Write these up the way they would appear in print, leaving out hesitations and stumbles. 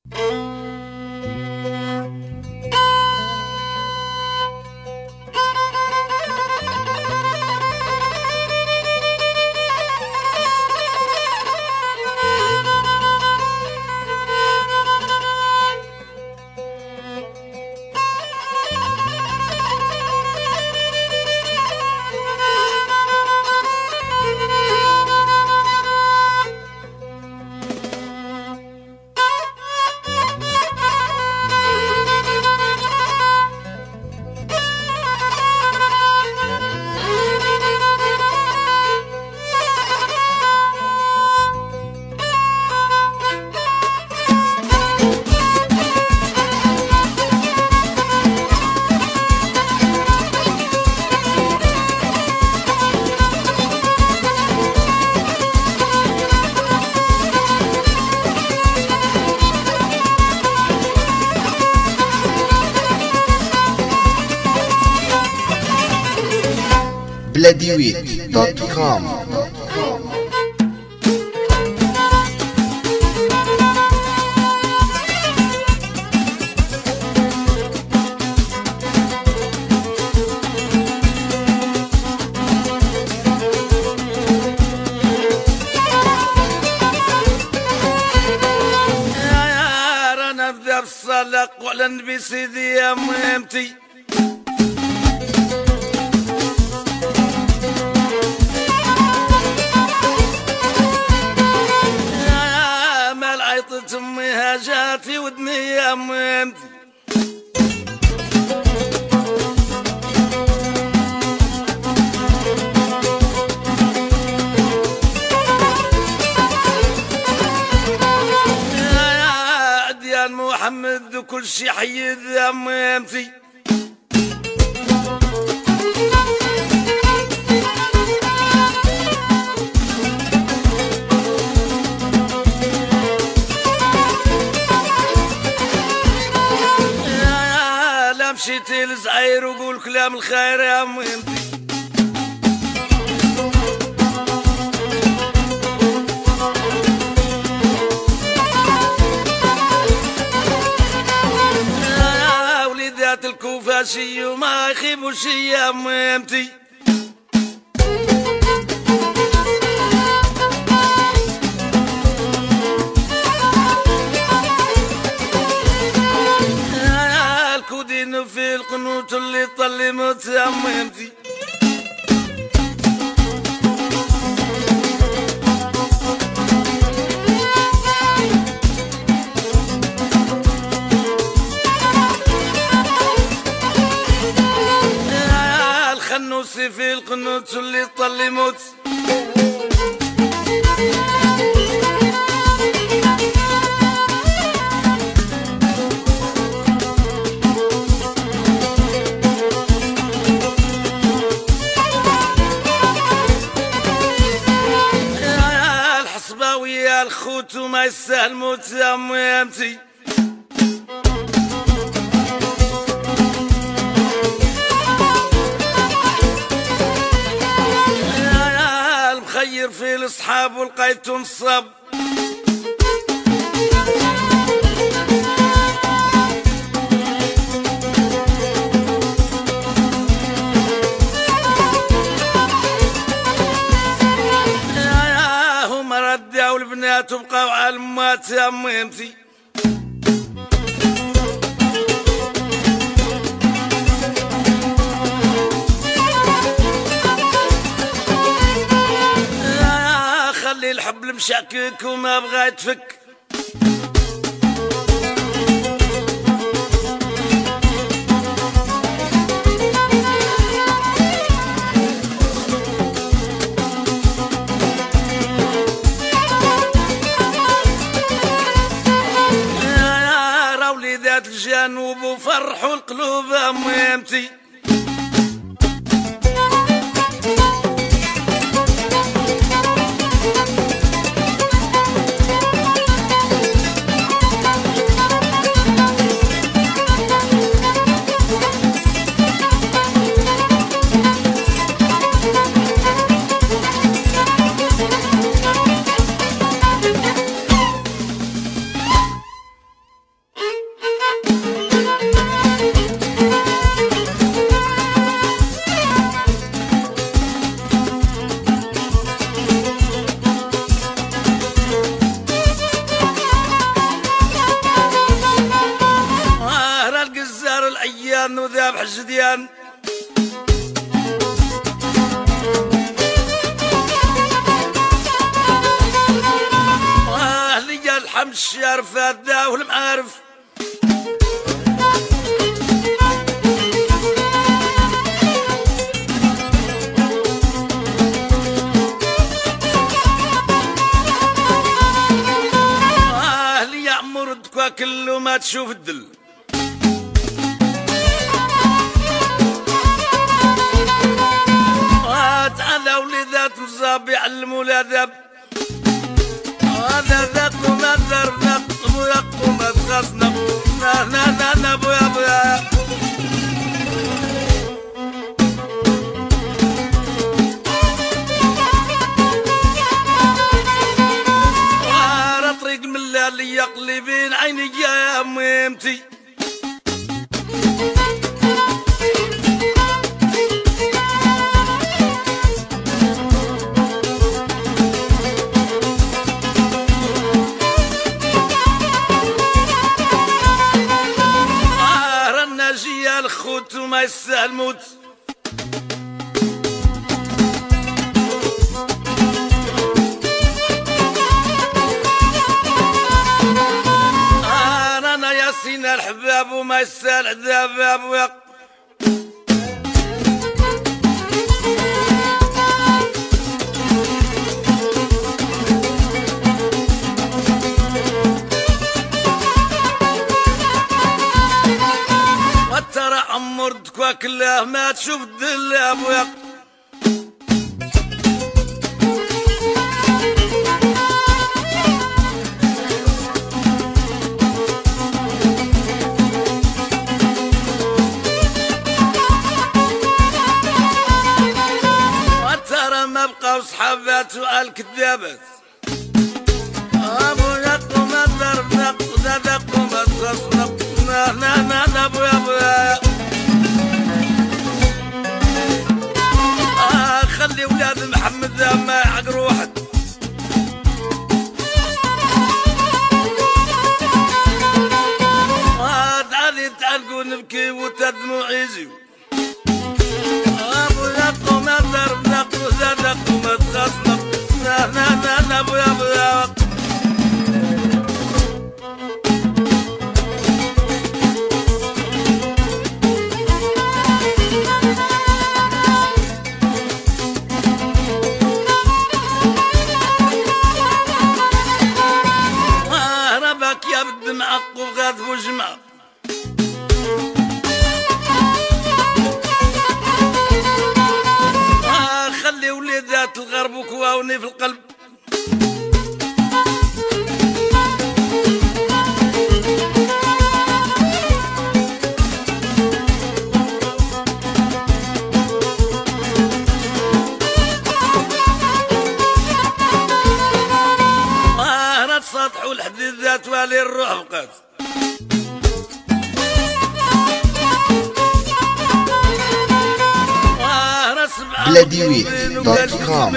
Bladiwit.com. رانا نبدا بالصلاة وعلى النبي سيدي يا مهمتي. مال عيطت امي هاجات في ودني يا مهمتي. محمد وكل شي حيد يا مهمتي. لا مشيتي لزعير وقول كلام الخير يا مهمتي. الكوفاشي وما يخيبوش يا مهمتي. الكودين في القنوت اللي طلمت يا مهمتي. الخنوسي في القنوت اللي طل يموت. الحصباوي يا الخوت وما يستاهل موت يا مهمتي. خير في الاصحاب ولقيت نصب. هما ردعوا البنات وبقاو على المات يا مهمتي. خلي الحبل مشاكك وما بغا يتفك. را وليدات الجنوب وفرحوا القلوب يا مهمتي. الجديان ليا الحمد الشارف فادا والمعارف ليا عمر دكوا كله ما تشوف الدل تعالى وليدات مصاب يعلموا الادب هذا ذاك وما ذرنا ويقوم بخصنا نا بويا بويا وارى طريق من اللي يقلي بين عيني يا ميمتي الخوت وما يستاهل موت انا ياسين الحباب وما يستاهل عذاب ويق عمر دكوا كله ما تشوف الدل يا ابويا وترى ما بقاو صحابات والكذابات ابويا وما ضربنا وزادك وما تصرفنا نا ابويا ابويا خلي ولاد محمد ما يعقروا واحد تعالي تعلقوا نبكي وتدموع يجيو ابويا وما ضربنا وزادك وما تخصنا نا ابويا ابويا يا بدم عقو غاث وجمع خلي وليدات الغرب وكواوني في القلب سطحوا الحديدات والي الروح بقات بلاديويت.com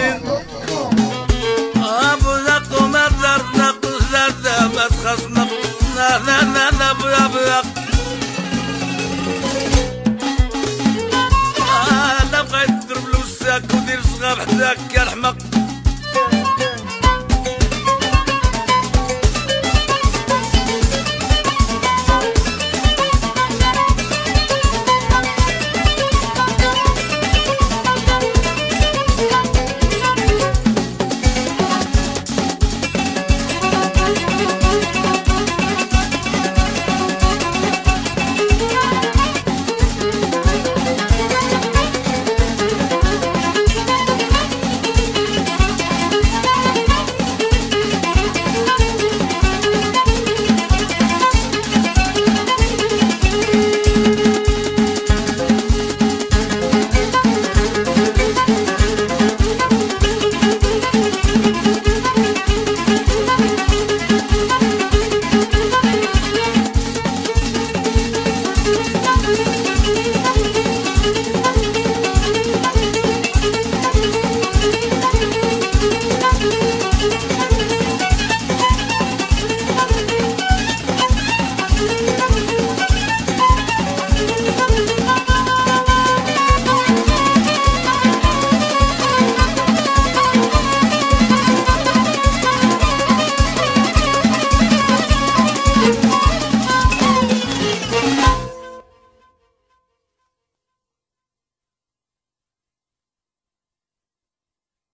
ابو ذاك وما ضربنا قزازة ما تخصنا نا ابويا ابويا لا بغيت تضرب له الساك ودير صغاب حداك يا الحمق